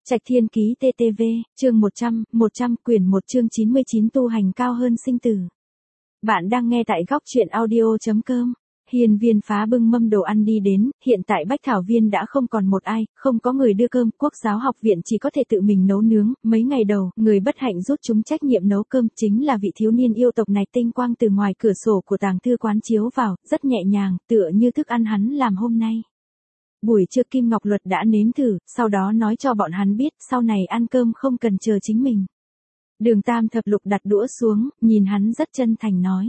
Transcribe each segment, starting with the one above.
Trạch Thiên Ký TTV, chương 100 quyển 1 chương 99 tu hành cao hơn sinh tử. Bạn đang nghe tại góc truyện audio.com. Hiên Viên Phá bưng mâm đồ ăn đi đến, hiện tại Bách Thảo Viên đã không còn một ai, không có người đưa cơm, Quốc giáo học viện chỉ có thể tự mình nấu nướng. Mấy ngày đầu, người bất hạnh rút chúng trách nhiệm nấu cơm chính là vị thiếu niên yêu tộc này. Tinh quang từ ngoài cửa sổ của tàng thư quán chiếu vào, rất nhẹ nhàng, tựa như thức ăn hắn làm hôm nay. Buổi trưa Kim Ngọc Luật đã nếm thử, sau đó nói cho bọn hắn biết, sau này ăn cơm không cần chờ chính mình. Đường Tam Thập Lục đặt đũa xuống, nhìn hắn rất chân thành nói.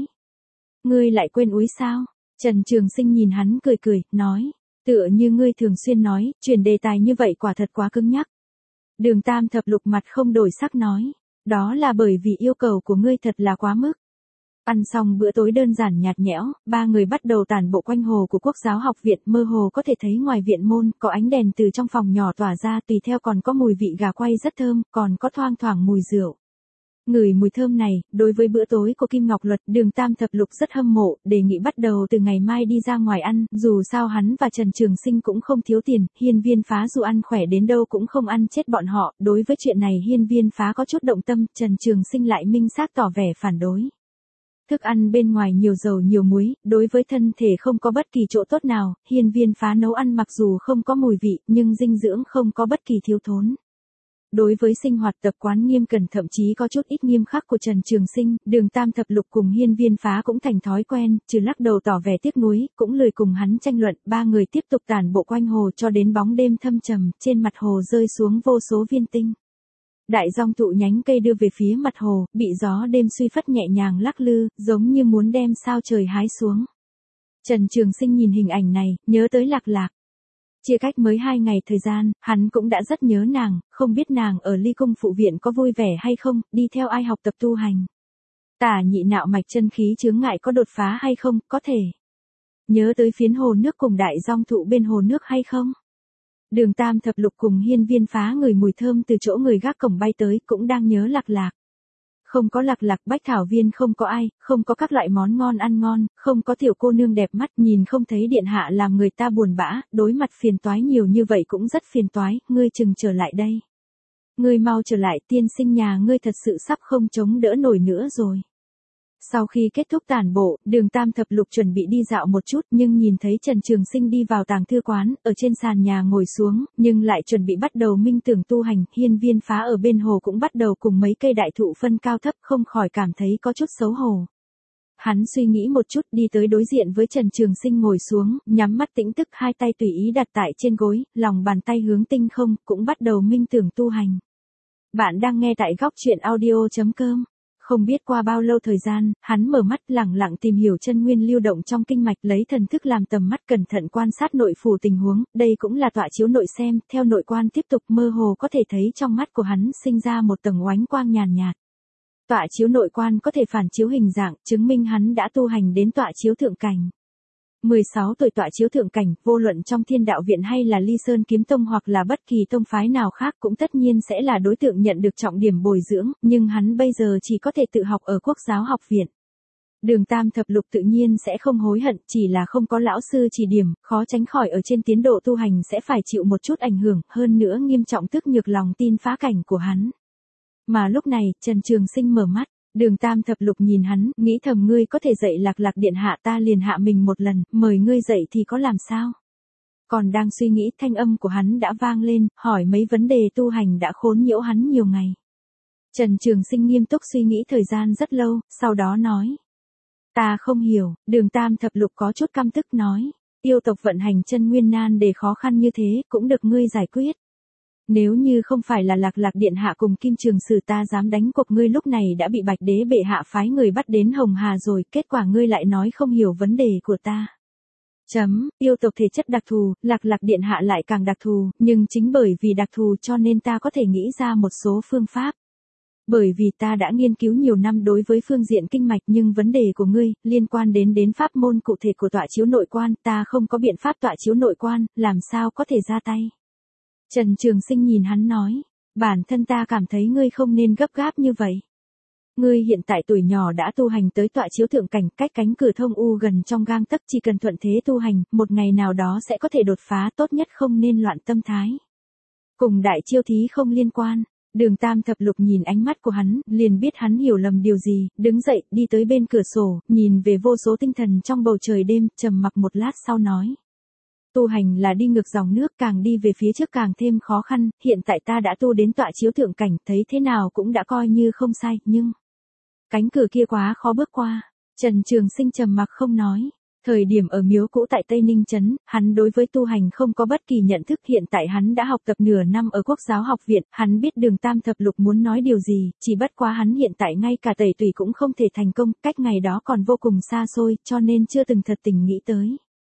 Ngươi lại quên úi sao? Trần Trường Sinh nhìn hắn cười cười, nói. Tựa như ngươi thường xuyên nói, chuyển đề tài như vậy quả thật quá cứng nhắc. Đường Tam Thập Lục mặt không đổi sắc nói. Đó là bởi vì yêu cầu của ngươi thật là quá mức. Ăn xong bữa tối đơn giản nhạt nhẽo, ba người bắt đầu tản bộ quanh hồ của Quốc giáo học viện. Mơ hồ có thể thấy ngoài viện môn, có ánh đèn từ trong phòng nhỏ tỏa ra, tùy theo còn có mùi vị gà quay rất thơm, còn có thoang thoảng mùi rượu. Ngửi mùi thơm này, đối với bữa tối của Kim Ngọc Luật, Đường Tam Thập Lục rất hâm mộ, đề nghị bắt đầu từ ngày mai đi ra ngoài ăn, dù sao hắn và Trần Trường Sinh cũng không thiếu tiền, Hiên Viên Phá dù ăn khỏe đến đâu cũng không ăn chết bọn họ. Đối với chuyện này Hiên Viên Phá có chút động tâm, Trần Trường Sinh lại minh xác tỏ vẻ phản đối. Thức ăn bên ngoài nhiều dầu nhiều muối, đối với thân thể không có bất kỳ chỗ tốt nào. Hiên Viên Phá nấu ăn mặc dù không có mùi vị, nhưng dinh dưỡng không có bất kỳ thiếu thốn. Đối với sinh hoạt tập quán nghiêm cẩn thậm chí có chút ít nghiêm khắc của Trần Trường Sinh, Đường Tam Thập Lục cùng Hiên Viên Phá cũng thành thói quen, trừ lắc đầu tỏ vẻ tiếc nuối, cũng lười cùng hắn tranh luận. Ba người tiếp tục tản bộ quanh hồ cho đến bóng đêm thâm trầm, trên mặt hồ rơi xuống vô số viên tinh. Đại dong thụ nhánh cây đưa về phía mặt hồ, bị gió đêm suy phất nhẹ nhàng lắc lư, giống như muốn đem sao trời hái xuống. Trần Trường Sinh nhìn hình ảnh này, nhớ tới Lạc Lạc. Chia cách mới 2 ngày thời gian, hắn cũng đã rất nhớ nàng, không biết nàng ở Ly Cung phụ viện có vui vẻ hay không, đi theo ai học tập tu hành. Tả nhị nạo mạch chân khí chướng ngại có đột phá hay không, có thể. Nhớ tới phiến hồ nước cùng đại dong thụ bên hồ nước hay không. Đường Tam Thập Lục cùng Hiên Viên Phá ngửi mùi thơm từ chỗ người gác cổng bay tới, cũng đang nhớ Lạc Lạc. Không có Lạc Lạc, Bách Thảo Viên không có ai, không có các loại món ngon ăn ngon, không có tiểu cô nương đẹp mắt, nhìn không thấy điện hạ làm người ta buồn bã, đối mặt phiền toái nhiều như vậy cũng rất phiền toái, ngươi chừng trở lại đây. Ngươi mau trở lại, tiên sinh nhà ngươi thật sự sắp không chống đỡ nổi nữa rồi. Sau khi kết thúc tản bộ, Đường Tam Thập Lục chuẩn bị đi dạo một chút, nhưng nhìn thấy Trần Trường Sinh đi vào tàng thư quán, ở trên sàn nhà ngồi xuống, nhưng lại chuẩn bị bắt đầu minh tưởng tu hành. Hiên Viên Phá ở bên hồ cũng bắt đầu cùng mấy cây đại thụ phân cao thấp, không khỏi cảm thấy có chút xấu hổ. Hắn suy nghĩ một chút, đi tới đối diện với Trần Trường Sinh ngồi xuống, nhắm mắt tĩnh tức, hai tay tùy ý đặt tại trên gối, lòng bàn tay hướng tinh không, cũng bắt đầu minh tưởng tu hành. Bạn đang nghe tại góc truyện audio.com. Không biết qua bao lâu thời gian, hắn mở mắt lẳng lặng tìm hiểu chân nguyên lưu động trong kinh mạch, lấy thần thức làm tầm mắt cẩn thận quan sát nội phủ tình huống, đây cũng là tọa chiếu nội xem, theo nội quan tiếp tục mơ hồ có thể thấy trong mắt của hắn sinh ra một tầng oánh quang nhàn nhạt. Tọa chiếu nội quan có thể phản chiếu hình dạng, chứng minh hắn đã tu hành đến tọa chiếu thượng cảnh. 16 tuổi tọa chiếu thượng cảnh, vô luận trong Thiên Đạo Viện hay là Ly Sơn Kiếm Tông hoặc là bất kỳ tông phái nào khác cũng tất nhiên sẽ là đối tượng nhận được trọng điểm bồi dưỡng, nhưng hắn bây giờ chỉ có thể tự học ở Quốc giáo học viện. Đường Tam Thập Lục tự nhiên sẽ không hối hận, chỉ là không có lão sư chỉ điểm, khó tránh khỏi ở trên tiến độ tu hành sẽ phải chịu một chút ảnh hưởng, hơn nữa nghiêm trọng tức nhược lòng tin phá cảnh của hắn. Mà lúc này, Trần Trường Sinh mở mắt. Đường Tam Thập Lục nhìn hắn, nghĩ thầm ngươi có thể dạy Lạc Lạc điện hạ ta liền hạ mình một lần, mời ngươi dạy thì có làm sao. Còn đang suy nghĩ, thanh âm của hắn đã vang lên, hỏi mấy vấn đề tu hành đã khốn nhiễu hắn nhiều ngày. Trần Trường Sinh nghiêm túc suy nghĩ thời gian rất lâu, sau đó nói. Ta không hiểu. Đường Tam Thập Lục có chút căm tức nói. Yêu tộc vận hành chân nguyên nan đề khó khăn như thế, cũng được ngươi giải quyết. Nếu như không phải là Lạc Lạc điện hạ cùng Kim Trường Sử ta dám đánh cuộc ngươi lúc này đã bị Bạch Đế bệ hạ phái người bắt đến Hồng Hà rồi, kết quả ngươi lại nói không hiểu vấn đề của ta. Yêu tộc thể chất đặc thù, Lạc Lạc điện hạ lại càng đặc thù, nhưng chính bởi vì đặc thù cho nên ta có thể nghĩ ra một số phương pháp. Bởi vì ta đã nghiên cứu nhiều năm đối với phương diện kinh mạch, nhưng vấn đề của ngươi liên quan đến pháp môn cụ thể của tọa chiếu nội quan, ta không có biện pháp tọa chiếu nội quan, làm sao có thể ra tay. Trần Trường Sinh nhìn hắn nói, bản thân ta cảm thấy ngươi không nên gấp gáp như vậy. Ngươi hiện tại tuổi nhỏ đã tu hành tới tọa chiếu thượng cảnh, cách cánh cửa thông u gần trong gang tấc, chỉ cần thuận thế tu hành, một ngày nào đó sẽ có thể đột phá, tốt nhất không nên loạn tâm thái. Cùng đại chiêu thí không liên quan. Đường Tam Thập Lục nhìn ánh mắt của hắn, liền biết hắn hiểu lầm điều gì, đứng dậy, đi tới bên cửa sổ, nhìn về vô số tinh thần trong bầu trời đêm, trầm mặc một lát sau nói. Tu hành là đi ngược dòng nước, càng đi về phía trước càng thêm khó khăn, hiện tại ta đã tu đến tọa chiếu thượng cảnh, thấy thế nào cũng đã coi như không sai, nhưng cánh cửa kia quá khó bước qua. Trần Trường Sinh trầm mặc không nói. Thời điểm ở miếu cũ tại Tây Ninh Trấn, hắn đối với tu hành không có bất kỳ nhận thức, hiện tại hắn đã học tập nửa năm ở Quốc giáo học viện, hắn biết Đường Tam Thập Lục muốn nói điều gì, chỉ bất quá hắn hiện tại ngay cả tẩy tùy cũng không thể thành công, cách ngày đó còn vô cùng xa xôi, cho nên chưa từng thật tình nghĩ tới.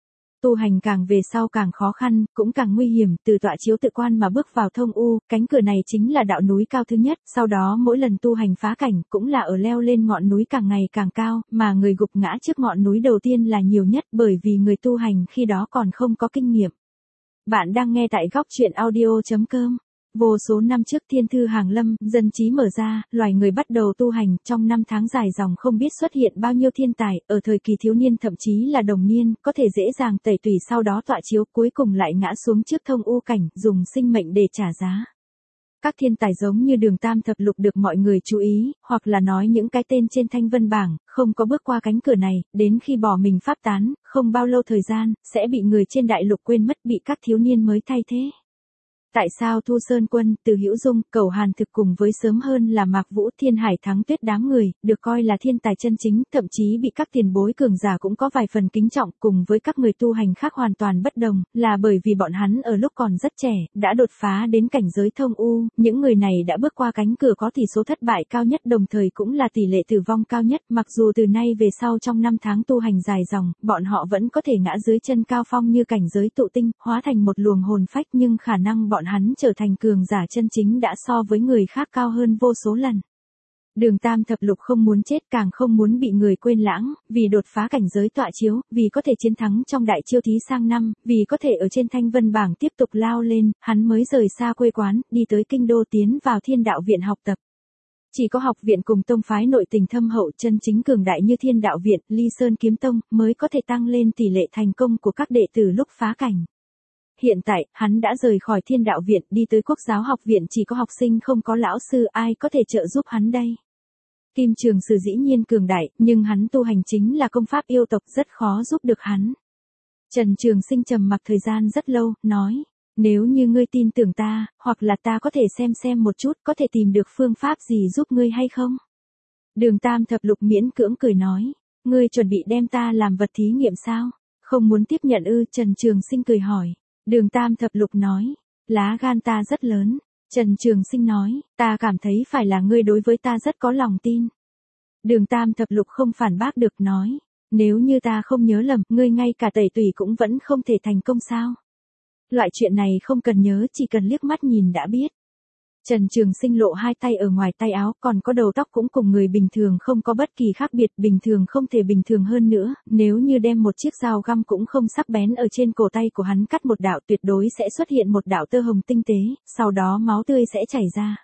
Tu hành càng về sau càng khó khăn, cũng càng nguy hiểm, từ tọa chiếu tự quan mà bước vào thông u, cánh cửa này chính là đạo núi cao thứ nhất, sau đó mỗi lần tu hành phá cảnh cũng là ở leo lên ngọn núi càng ngày càng cao, mà người gục ngã trước ngọn núi đầu tiên là nhiều nhất bởi vì người tu hành khi đó còn không có kinh nghiệm. Bạn đang nghe tại góc truyện audio.com. Vô số năm trước thiên thư hàng lâm, dân trí mở ra, loài người bắt đầu tu hành, trong năm tháng dài dòng không biết xuất hiện bao nhiêu thiên tài, ở thời kỳ thiếu niên thậm chí là đồng niên, có thể dễ dàng tẩy tùy sau đó tọa chiếu cuối cùng lại ngã xuống trước thông u cảnh, dùng sinh mệnh để trả giá. Các thiên tài giống như Đường Tam Thập Lục được mọi người chú ý, hoặc là nói những cái tên trên thanh vân bảng, không có bước qua cánh cửa này, đến khi bỏ mình pháp tán, không bao lâu thời gian, sẽ bị người trên đại lục quên mất, bị các thiếu niên mới thay thế. Tại sao Thu Sơn Quân, Từ Hữu Dung, Cầu Hàn Thực cùng với sớm hơn là Mạc Vũ, Thiên Hải Thắng Tuyết đám người, được coi là thiên tài chân chính, thậm chí bị các tiền bối cường giả cũng có vài phần kính trọng, cùng với các người tu hành khác hoàn toàn bất đồng, là bởi vì bọn hắn ở lúc còn rất trẻ, đã đột phá đến cảnh giới thông u, những người này đã bước qua cánh cửa có tỷ số thất bại cao nhất, đồng thời cũng là tỷ lệ tử vong cao nhất, mặc dù từ nay về sau trong năm tháng tu hành dài dòng, bọn họ vẫn có thể ngã dưới chân cao phong như cảnh giới tụ tinh, hóa thành một luồng hồn phách, nhưng khả năng bọn hắn trở thành cường giả chân chính đã so với người khác cao hơn vô số lần. Đường Tam Thập Lục không muốn chết, càng không muốn bị người quên lãng, vì đột phá cảnh giới tọa chiếu, vì có thể chiến thắng trong đại chiêu thí sang năm, vì có thể ở trên thanh vân bảng tiếp tục lao lên, hắn mới rời xa quê quán, đi tới kinh đô tiến vào Thiên Đạo Viện học tập. Chỉ có học viện cùng tông phái nội tình thâm hậu chân chính cường đại như Thiên Đạo Viện, Ly Sơn Kiếm Tông, mới có thể tăng lên tỷ lệ thành công của các đệ tử lúc phá cảnh. Hiện tại, hắn đã rời khỏi Thiên Đạo Viện, đi tới Quốc giáo học viện, chỉ có học sinh không có lão sư, ai có thể trợ giúp hắn đây. Kim Trường Sử dĩ nhiên cường đại, nhưng hắn tu hành chính là công pháp yêu tộc, rất khó giúp được hắn. Trần Trường Sinh trầm mặc thời gian rất lâu, nói, nếu như ngươi tin tưởng ta, hoặc là ta có thể xem một chút, có thể tìm được phương pháp gì giúp ngươi hay không? Đường Tam Thập Lục miễn cưỡng cười nói, ngươi chuẩn bị đem ta làm vật thí nghiệm sao? Không muốn tiếp nhận ư? Trần Trường Sinh cười hỏi. Đường Tam Thập Lục nói, lá gan ta rất lớn. Trần Trường Sinh nói, ta cảm thấy phải là ngươi đối với ta rất có lòng tin. Đường Tam Thập Lục không phản bác được, nói, nếu như ta không nhớ lầm, ngươi ngay cả tẩy tùy cũng vẫn không thể thành công sao? Loại chuyện này không cần nhớ, chỉ cần liếc mắt nhìn đã biết. Trần Trường Sinh lộ hai tay ở ngoài tay áo, còn có đầu tóc cũng cùng người bình thường không có bất kỳ khác biệt, bình thường không thể bình thường hơn nữa, nếu như đem một chiếc dao găm cũng không sắc bén ở trên cổ tay của hắn cắt một đạo, tuyệt đối sẽ xuất hiện một đạo tơ hồng tinh tế, sau đó máu tươi sẽ chảy ra.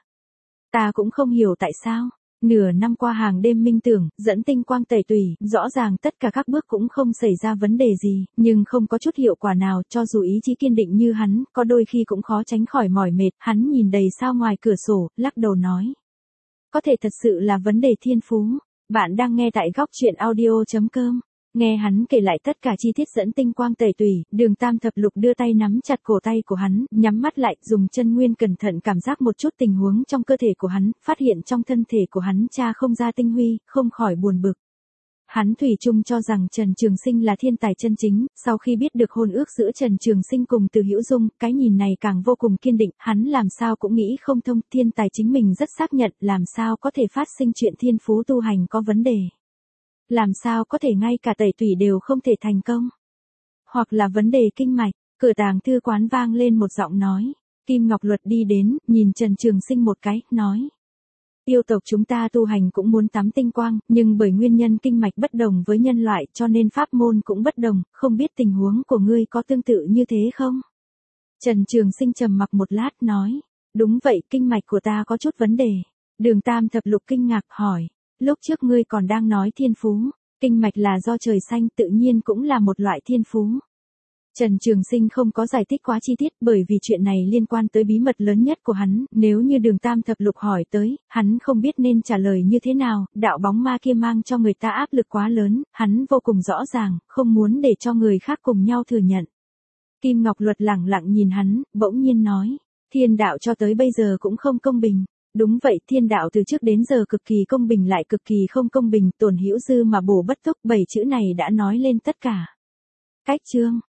Ta cũng không hiểu tại sao. Nửa năm qua hàng đêm minh tưởng, dẫn tinh quang tẩy tùy, rõ ràng tất cả các bước cũng không xảy ra vấn đề gì, nhưng không có chút hiệu quả nào, cho dù ý chí kiên định như hắn, có đôi khi cũng khó tránh khỏi mỏi mệt, hắn nhìn đầy sao ngoài cửa sổ, lắc đầu nói. Có thể thật sự là vấn đề thiên phú. Bạn đang nghe tại góc truyện audio.com. Nghe hắn kể lại tất cả chi tiết dẫn tinh quang tẩy tùy, Đường Tam Thập Lục đưa tay nắm chặt cổ tay của hắn, nhắm mắt lại, dùng chân nguyên cẩn thận cảm giác một chút tình huống trong cơ thể của hắn, phát hiện trong thân thể của hắn tra không ra tinh huy, không khỏi buồn bực. Hắn thủy chung cho rằng Trần Trường Sinh là thiên tài chân chính, sau khi biết được hôn ước giữa Trần Trường Sinh cùng Từ Hữu Dung, cái nhìn này càng vô cùng kiên định, hắn làm sao cũng nghĩ không thông, thiên tài chính mình rất xác nhận, làm sao có thể phát sinh chuyện thiên phú tu hành có vấn đề. Làm sao có thể ngay cả tẩy tùy đều không thể thành công? Hoặc là vấn đề kinh mạch, cửa tàng thư quán vang lên một giọng nói. Kim Ngọc Luật đi đến, nhìn Trần Trường Sinh một cái, nói. Yêu tộc chúng ta tu hành cũng muốn tắm tinh quang, nhưng bởi nguyên nhân kinh mạch bất đồng với nhân loại cho nên pháp môn cũng bất đồng, không biết tình huống của ngươi có tương tự như thế không? Trần Trường Sinh trầm mặc một lát, nói. Đúng vậy, kinh mạch của ta có chút vấn đề. Đường Tam Thập Lục kinh ngạc hỏi. Lúc trước ngươi còn đang nói thiên phú, kinh mạch là do trời xanh, tự nhiên cũng là một loại thiên phú. Trần Trường Sinh không có giải thích quá chi tiết bởi vì chuyện này liên quan tới bí mật lớn nhất của hắn, nếu như Đường Tam Thập Lục hỏi tới, hắn không biết nên trả lời như thế nào, đạo bóng ma kia mang cho người ta áp lực quá lớn, hắn vô cùng rõ ràng, không muốn để cho người khác cùng nhau thừa nhận. Kim Ngọc Luật lẳng lặng nhìn hắn, bỗng nhiên nói, thiên đạo cho tới bây giờ cũng không công bình. Đúng vậy, thiên đạo từ trước đến giờ cực kỳ công bình lại cực kỳ không công bình, tổn hữu dư mà bổ bất túc, 7 chữ này đã nói lên tất cả. Cách chương